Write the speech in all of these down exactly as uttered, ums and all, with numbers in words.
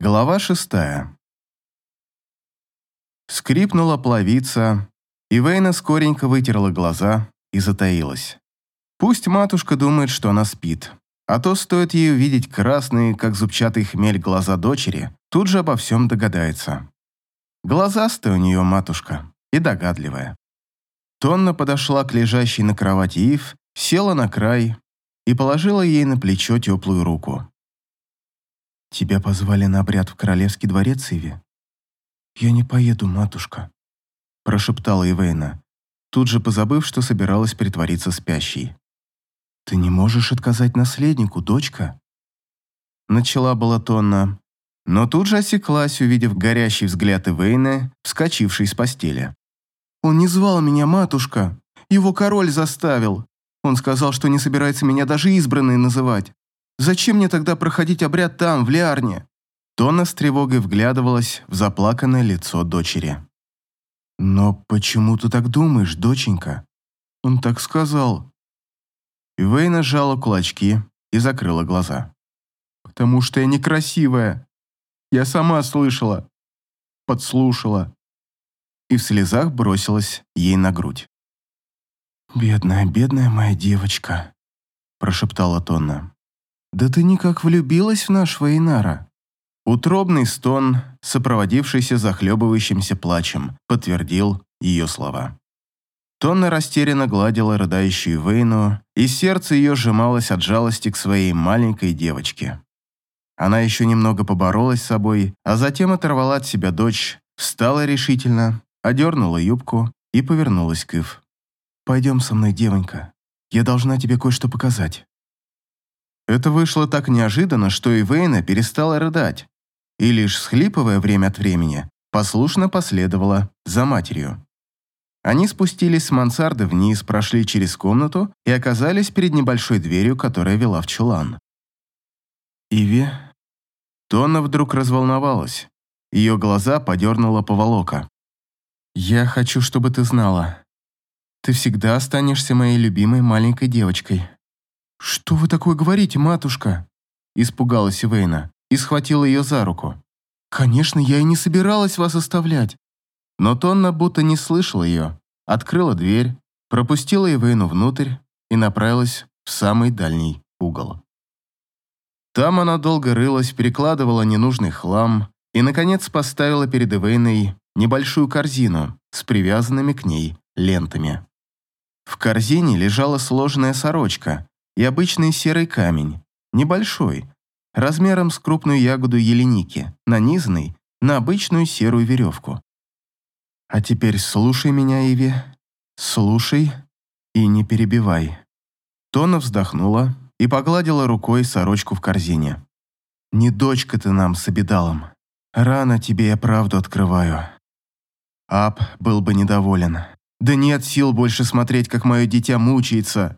Глава шестая. Скрипнула плавица, и Вейна скоренько вытерла глаза и затаилась. Пусть матушка думает, что она спит, а то стоит ей увидеть красные, как зубчатый хмель, глаза дочери, тут же обо всем догадается. Глазастая у нее матушка и догадливая. Тонна подошла к лежащей на кровати Ив, села на край и положила ей на плечо теплую руку. «Тебя позвали на обряд в королевский дворец, Иви?» «Я не поеду, матушка», – прошептала Ивейна, тут же позабыв, что собиралась притвориться спящей. «Ты не можешь отказать наследнику, дочка?» Начала была Тонна, но тут же осеклась, увидев горящий взгляд Ивейны, вскочившей с постели. «Он не звал меня, матушка. Его король заставил. Он сказал, что не собирается меня даже избранной называть. Зачем мне тогда проходить обряд там, в Лиарне?» Тонна с тревогой вглядывалась в заплаканное лицо дочери. «Но почему ты так думаешь, доченька?» «Он так сказал». Ивейна сжала кулачки и закрыла глаза. «Потому что я некрасивая. Я сама слышала. Подслушала». И в слезах бросилась ей на грудь. «Бедная, бедная моя девочка», – прошептала Тонна. «Да ты никак влюбилась в нашего Инара». Утробный стон, сопроводившийся захлебывающимся плачем, подтвердил ее слова. Тонна растерянно гладила рыдающую Вейну, и сердце ее сжималось от жалости к своей маленькой девочке. Она еще немного поборолась с собой, а затем оторвала от себя дочь, встала решительно, одернула юбку и повернулась к Ив. «Пойдем со мной, девонька. Я должна тебе кое-что показать». Это вышло так неожиданно, что Ивейна перестала рыдать, и лишь всхлипывая время от времени, послушно последовала за матерью. Они спустились с мансарды вниз, прошли через комнату и оказались перед небольшой дверью, которая вела в чулан. «Иви?» Тонна вдруг разволновалась. Ее глаза подернула поволока. «Я хочу, чтобы ты знала. Ты всегда останешься моей любимой маленькой девочкой». «Что вы такое говорите, матушка?» Испугалась Ивейна и схватила ее за руку. «Конечно, я и не собиралась вас оставлять». Но Тонна будто не слышала ее, открыла дверь, пропустила Ивейну внутрь и направилась в самый дальний угол. Там она долго рылась, перекладывала ненужный хлам и, наконец, поставила перед Ивейной небольшую корзину с привязанными к ней лентами. В корзине лежала сложенная сорочка и обычный серый камень, небольшой, размером с крупную ягоду еленики, нанизанный на обычную серую веревку. «А теперь слушай меня, Иви, слушай и не перебивай». Тонна вздохнула и погладила рукой сорочку в корзине. «Не дочка ты нам с обедалом. Рано тебе я правду открываю». Ап был бы недоволен. «Да нет сил больше смотреть, как мое дитя мучается».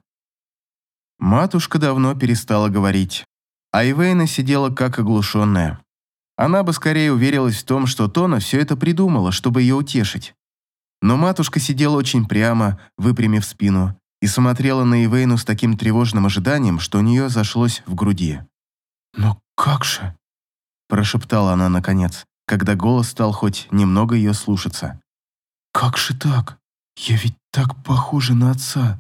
Матушка давно перестала говорить, а Ивейна сидела как оглушенная. Она бы скорее уверилась в том, что Тонна все это придумала, чтобы ее утешить. Но матушка сидела очень прямо, выпрямив спину, и смотрела на Ивейну с таким тревожным ожиданием, что у нее зашлось в груди. «Но как же?» – прошептала она наконец, когда голос стал хоть немного ее слушаться. «Как же так? Я ведь так похожа на отца».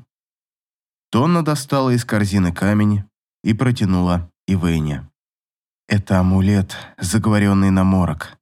Тонна достала из корзины камень и протянула Ивейне. «Это амулет, заговоренный на морок.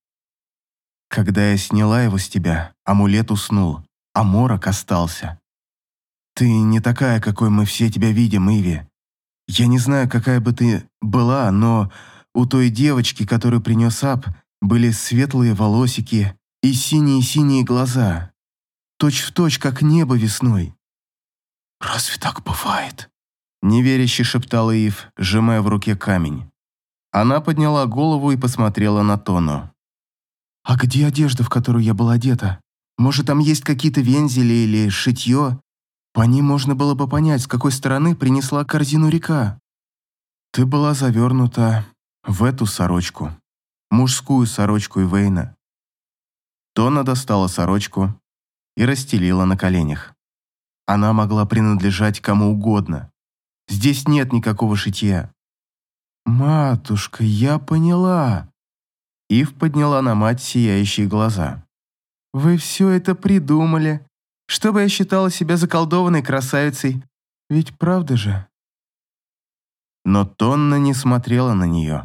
Когда я сняла его с тебя, амулет уснул, а морок остался. Ты не такая, какой мы все тебя видим, Иви. Я не знаю, какая бы ты была, но у той девочки, которую принес Ап, были светлые волосики и синие-синие глаза, точь-в-точь, как небо весной». «Разве так бывает?» – неверяще шептала Ив, сжимая в руке камень. Она подняла голову и посмотрела на Тонну. «А где одежда, в которую я была одета? Может, там есть какие-то вензели или шитье? По ним можно было бы понять, с какой стороны принесла корзину река». «Ты была завернута в эту сорочку, мужскую сорочку Ивейна». Тонна достала сорочку и расстелила на коленях. Она могла принадлежать кому угодно. Здесь нет никакого шитья. «Матушка, я поняла. Ив подняла на мать сияющие глаза. «Вы все это придумали, чтобы я считала себя заколдованной красавицей. Ведь правда же?» Но Тонна не смотрела на нее.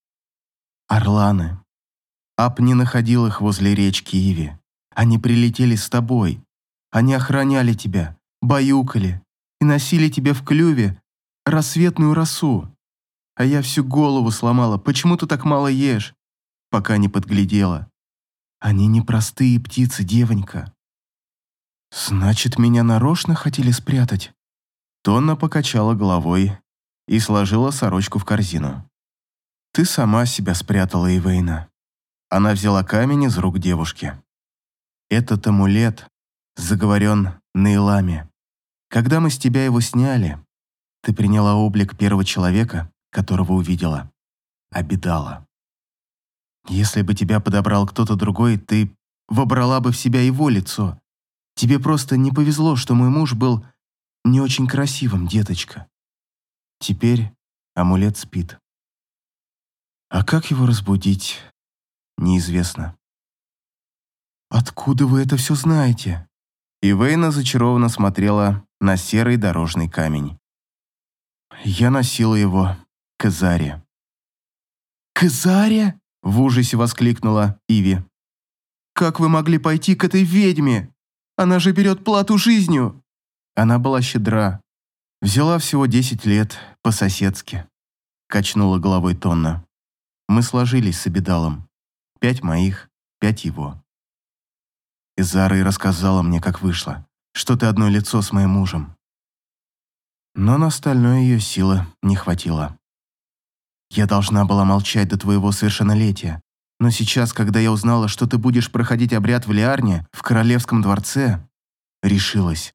«Орланы. Ап не находил их возле речки Иви. Они прилетели с тобой. Они охраняли тебя, баюкали и носили тебе в клюве рассветную росу. А я всю голову сломала, почему ты так мало ешь, пока не подглядела. Они не простые птицы, девонька». «Значит, меня нарочно хотели спрятать?» Тонна покачала головой и сложила сорочку в корзину. «Ты сама себя спрятала, Ивейна». Она взяла камень из рук девушки. «Этот амулет заговорен на Иламе. Когда мы с тебя его сняли, ты приняла облик первого человека, которого увидела. Обидала. Если бы тебя подобрал кто-то другой, ты вобрала бы в себя его лицо. Тебе просто не повезло, что мой муж был не очень красивым, деточка. Теперь амулет спит. А как его разбудить, неизвестно». «Откуда вы это все знаете?» Ивейна зачарованно смотрела на серый дорожный камень. «Я носила его к Изаре». «К Изаре?» — в ужасе воскликнула Иви. «Как вы могли пойти к этой ведьме? Она же берет плату жизнью!» Она была щедра. Взяла всего десять лет по-соседски. Качнула головой Тонна. Мы сложились с Абидалом. Пять моих, пять его. Изара и рассказала мне, как вышло, что ты одно лицо с моим мужем. Но на остальное ее силы не хватило. Я должна была молчать до твоего совершеннолетия, но сейчас, когда я узнала, что ты будешь проходить обряд в Лиарне, в королевском дворце, решилась».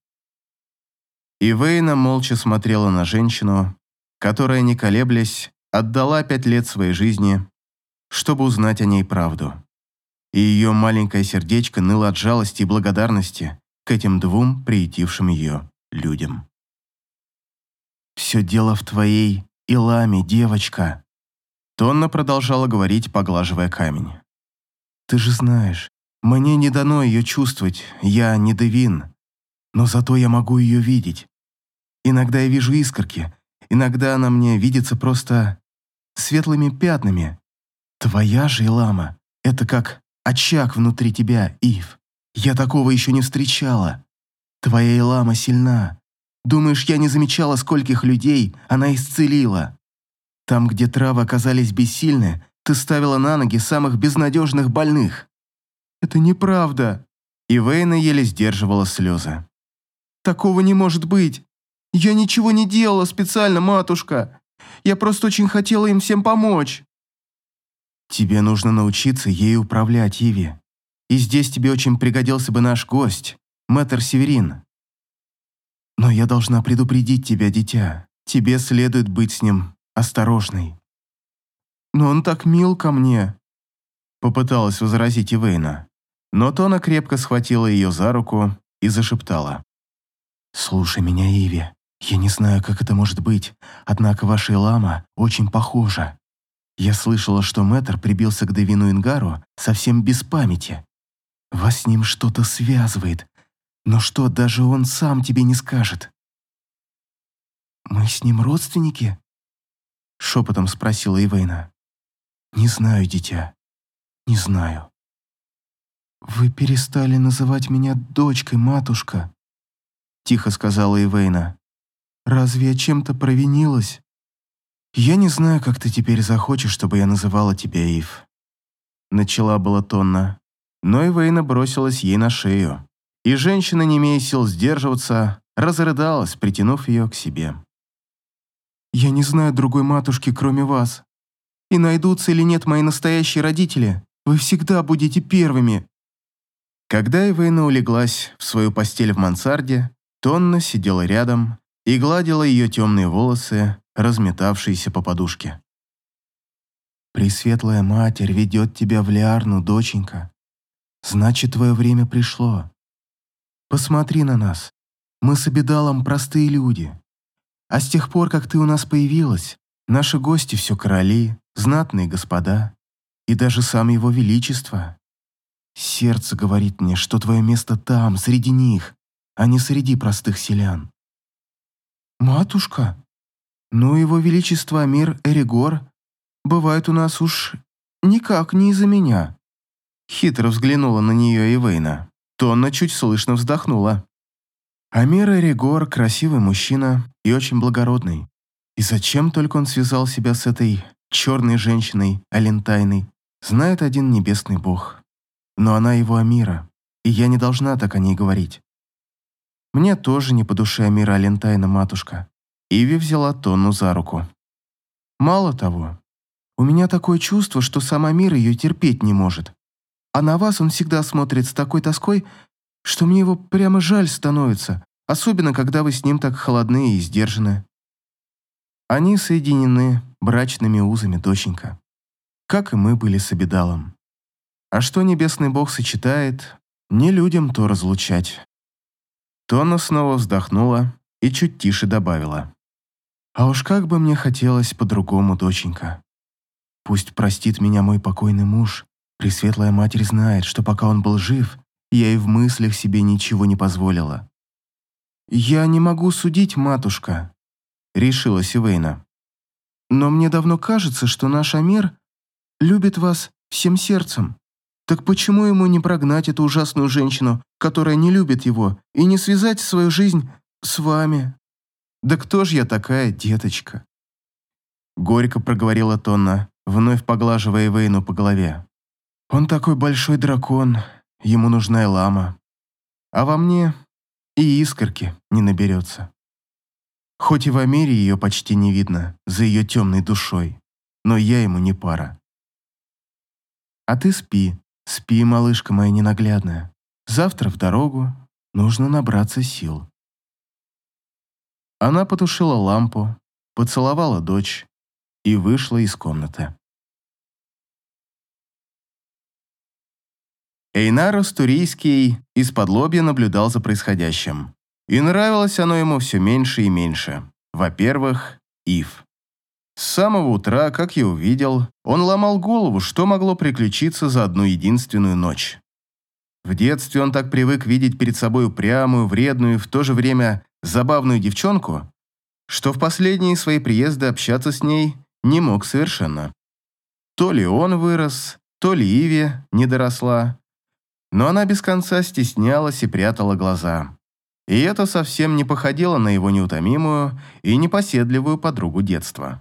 Ивейна молча смотрела на женщину, которая, не колеблясь, отдала пять лет своей жизни, чтобы узнать о ней правду. И ее маленькое сердечко ныло от жалости и благодарности к этим двум приютившим ее людям. «Все дело в твоей Иламе, девочка», — Тонна продолжала говорить, поглаживая камень. «Ты же знаешь, мне не дано ее чувствовать, я не Девин, но зато я могу ее видеть. Иногда я вижу искорки, иногда она мне видится просто светлыми пятнами. Твоя же Илама — это как очаг внутри тебя, Ив. Я такого еще не встречала. Твоя Илама сильна. Думаешь, я не замечала, скольких людей она исцелила? Там, где травы оказались бессильны, ты ставила на ноги самых безнадежных больных». «Это неправда». Ивейна еле сдерживала слезы. «Такого не может быть. Я ничего не делала специально, матушка. Я просто очень хотела им всем помочь». «Тебе нужно научиться ей управлять, Иви. И здесь тебе очень пригодился бы наш гость, мэтр Северин. Но я должна предупредить тебя, дитя. Тебе следует быть с ним осторожной». «Но он так мил ко мне», — попыталась возразить Ивейна. Но Тона крепко схватила ее за руку и зашептала. «Слушай меня, Иви. Я не знаю, как это может быть, однако ваша Илама очень похожа. Я слышала, что мэтр прибился к Девину Ингару совсем без памяти. Вас с ним что-то связывает, но что даже он сам тебе не скажет». «Мы с ним родственники?» — шепотом спросила Ивейна. «Не знаю, дитя, не знаю». «Вы перестали называть меня дочкой, матушка», — тихо сказала Ивейна. «Разве я чем-то провинилась?» «Я не знаю, как ты теперь захочешь, чтобы я называла тебя Ив». Начала была Тонна, но Ивейна бросилась ей на шею, и женщина, не имея сил сдерживаться, разрыдалась, притянув ее к себе. «Я не знаю другой матушки, кроме вас. И найдутся или нет мои настоящие родители, вы всегда будете первыми». Когда Ивейна улеглась в свою постель в мансарде, Тонна сидела рядом и гладила ее темные волосы, разметавшиеся по подушке. «Пресветлая Матерь ведет тебя в Лиарну, доченька. Значит, твое время пришло. Посмотри на нас. Мы с Абидалом простые люди. А с тех пор, как ты у нас появилась, наши гости все короли, знатные господа. и даже сам его величество. Сердце говорит мне, что твое место там, среди них, а не среди простых селян. Матушка, ну его величество Амир Эригор бывает у нас уж никак не из-за меня. Хитро взглянула на нее Ивейна. Тонна чуть слышно вздохнула. Амир Эригор красивый мужчина и очень благородный. И зачем только он связал себя с этой черной женщиной Алентайной, знает один небесный бог. Но она его Амира, и я не должна так о ней говорить. Мне тоже не по душе Амира Алентайна, матушка. Иви взяла Тонну за руку. Мало того, у меня такое чувство, что сам Амир ее терпеть не может. А на вас он всегда смотрит с такой тоской, что мне его прямо жаль становится, особенно когда вы с ним так холодны и сдержаны. Они соединены брачными узами, доченька, как и мы были с Абидалом. А что небесный бог сочетает, не людям то разлучать. Тонна снова вздохнула и чуть тише добавила. А уж как бы мне хотелось по-другому, доченька. Пусть простит меня мой покойный муж. Пресветлая Матерь знает, что пока он был жив, я и в мыслях себе ничего не позволила. «Я не могу судить, матушка», — решилась Ивейна. «Но мне давно кажется, что наш Амир любит вас всем сердцем. Так почему ему не прогнать эту ужасную женщину, которая не любит его, и не связать свою жизнь с вами?» «Да кто ж я такая, деточка?» Горько проговорила Тонна, вновь поглаживая Ивейну по голове. «Он такой большой дракон, ему нужна Элама. А во мне и искорки не наберется. Хоть и в Амире ее почти не видно за ее темной душой, но я ему не пара. А ты спи, спи, малышка моя ненаглядная. Завтра в дорогу, нужно набраться сил». Она потушила лампу, поцеловала дочь и вышла из комнаты. Эйнар Астурийский из-под лобья наблюдал за происходящим. И нравилось оно ему все меньше и меньше. Во-первых, Ив. С самого утра, как я увидел, он ломал голову, что могло приключиться за одну единственную ночь. В детстве он так привык видеть перед собой упрямую, вредную и в то же время забавную девчонку, что в последние свои приезды общаться с ней не мог совершенно. То ли он вырос, то ли Иви не доросла, но она без конца стеснялась и прятала глаза. И это совсем не походило на его неутомимую и непоседливую подругу детства.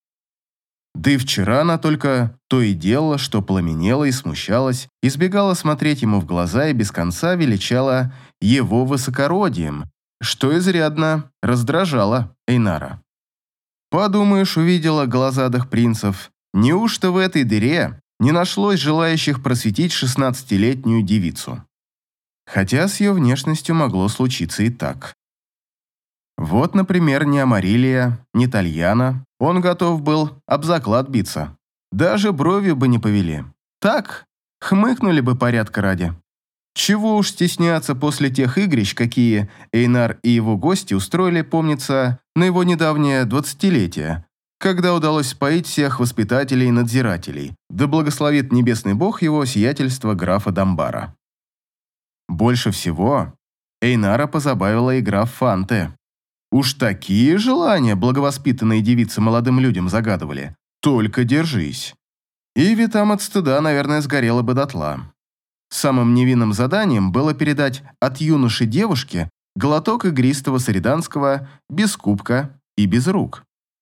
Да и вчера она только то и делала, что пламенела и смущалась, избегала смотреть ему в глаза и без конца величала его высокородием, что изрядно раздражало Эйнара. Подумаешь, увидела глазадых принцев, неужто в этой дыре не нашлось желающих просветить шестнадцатилетнюю девицу? Хотя с ее внешностью могло случиться и так. Вот, например, ни Амарилия, ни Тальяна он готов был об заклад биться. Даже бровью бы не повели. Так, хмыкнули бы порядка ради. Чего уж стесняться после тех игрищ, какие Эйнар и его гости устроили, помнится, на его недавнее двадцатилетие, когда удалось споить всех воспитателей и надзирателей, да благословит небесный бог его сиятельство графа Дамбара. Больше всего Эйнара позабавила игра в фанты. Уж такие желания благовоспитанные девицы молодым людям загадывали. Только держись. Иви там от стыда, наверное, сгорела бы дотла. Самым невинным заданием было передать от юноши девушке глоток игристого сариданского без кубка и без рук.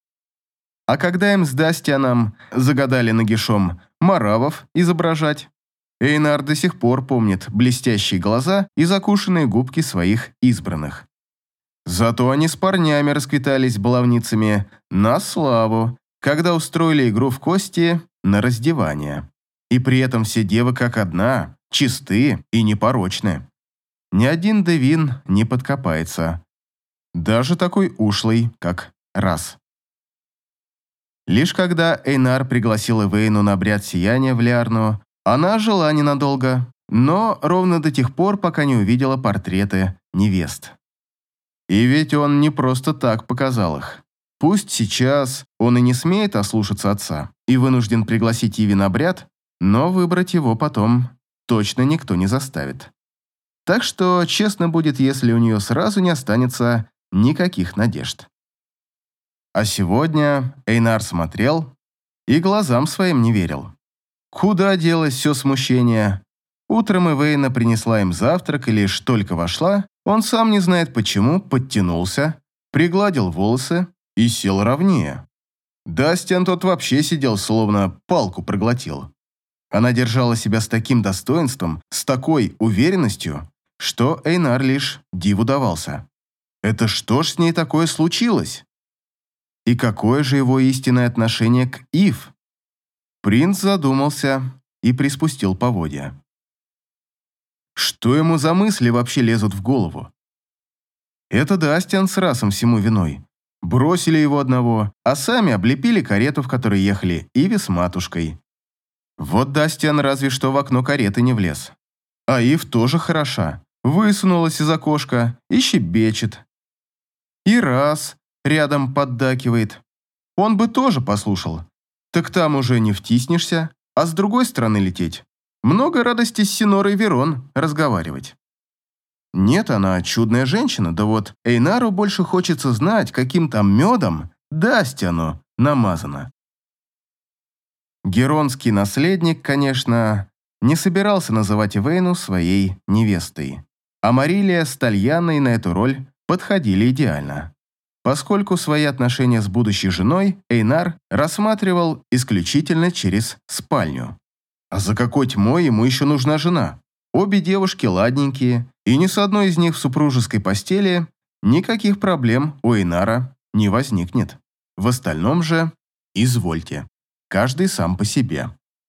А когда им с Дастианом загадали нагишом маравов изображать, Эйнар до сих пор помнит блестящие глаза и закушенные губки своих избранных. Зато они с парнями расквитались баловницами на славу, когда устроили игру в кости на раздевание. И при этом все девы как одна, чисты и непорочны. Ни один девин не подкопается. Даже такой ушлый, как Раз. Лишь когда Эйнар пригласил Эвейну на обряд сияния в Лиарну, она жила ненадолго, но ровно до тех пор, пока не увидела портреты невест. И ведь он не просто так показал их. Пусть сейчас он и не смеет ослушаться отца и вынужден пригласить Иви на обряд, но выбрать его потом точно никто не заставит. Так что честно будет, если у нее сразу не останется никаких надежд. А сегодня Эйнар смотрел и глазам своим не верил. Куда делось все смущение? Утром Эвейна принесла им завтрак, и лишь только вошла, он сам не знает почему, подтянулся, пригладил волосы и сел ровнее. Дастиан тот вообще сидел, словно палку проглотил. Она держала себя с таким достоинством, с такой уверенностью, что Эйнар лишь диву давался. Это что ж с ней такое случилось? И какое же его истинное отношение к Ив? Принц задумался и приспустил поводья. Что ему за мысли вообще лезут в голову? Это Дастиан с Расом всему виной. Бросили его одного, а сами облепили карету, в которой ехали Иви с матушкой. Вот Дастиан разве что в окно кареты не влез. А Ив тоже хороша. Высунулась из окошка и щебечет. И Рас рядом поддакивает. Он бы тоже послушал. Так там уже не втиснешься, а с другой стороны лететь. Много радости с Синорой Верон разговаривать. Нет, она чудная женщина, да вот Эйнару больше хочется знать, каким там медом Дастиану намазано. Геронский наследник, конечно, не собирался называть Эвейну своей невестой, а Марилия с Тальяной на эту роль подходили идеально, поскольку свои отношения с будущей женой Эйнар рассматривал исключительно через спальню. А за какой тьмой ему еще нужна жена? Обе девушки ладненькие, и ни с одной из них в супружеской постели никаких проблем у Эйнара не возникнет. В остальном же извольте, каждый сам по себе.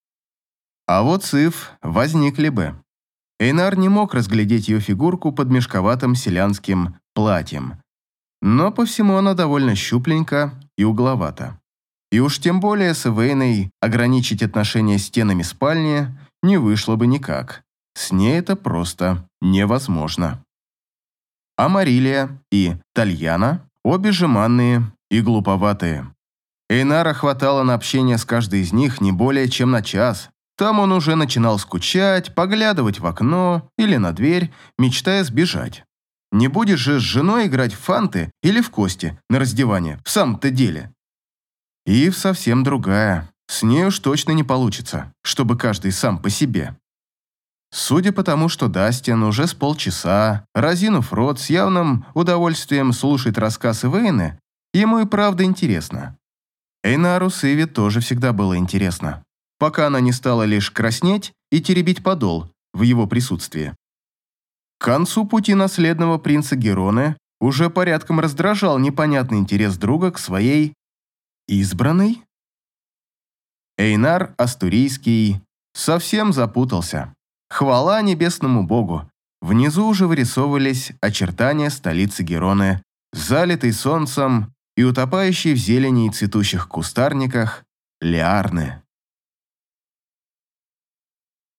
А вот с Ив возникли бы. Эйнар не мог разглядеть ее фигурку под мешковатым селянским платьем, но по всему она довольно щупленька и угловата. И уж тем более с Эвейной ограничить отношения стенами спальни не вышло бы никак. С ней это просто невозможно. А Марилия и Тальяна обе жеманные и глуповатые. Эйнара хватало на общение с каждой из них не более чем на час. Там он уже начинал скучать, поглядывать в окно или на дверь, мечтая сбежать. Не будешь же с женой играть в фанты или в кости на раздевание, в самом-то деле. Ив совсем другая. С ней уж точно не получится, чтобы каждый сам по себе. Судя по тому, что Дастиан уже с полчаса, разинув рот, с явным удовольствием слушает рассказ Эвейны, ему и правда интересно. Эйнару с Иви тоже всегда было интересно, пока она не стала лишь краснеть и теребить подол в его присутствии. К концу пути наследного принца Героны уже порядком раздражал непонятный интерес друга к своей избранной? Эйнар Астурийский совсем запутался. Хвала небесному богу. Внизу уже вырисовывались очертания столицы Героны, залитой солнцем и утопающей в зелени и цветущих кустарниках Лиарны.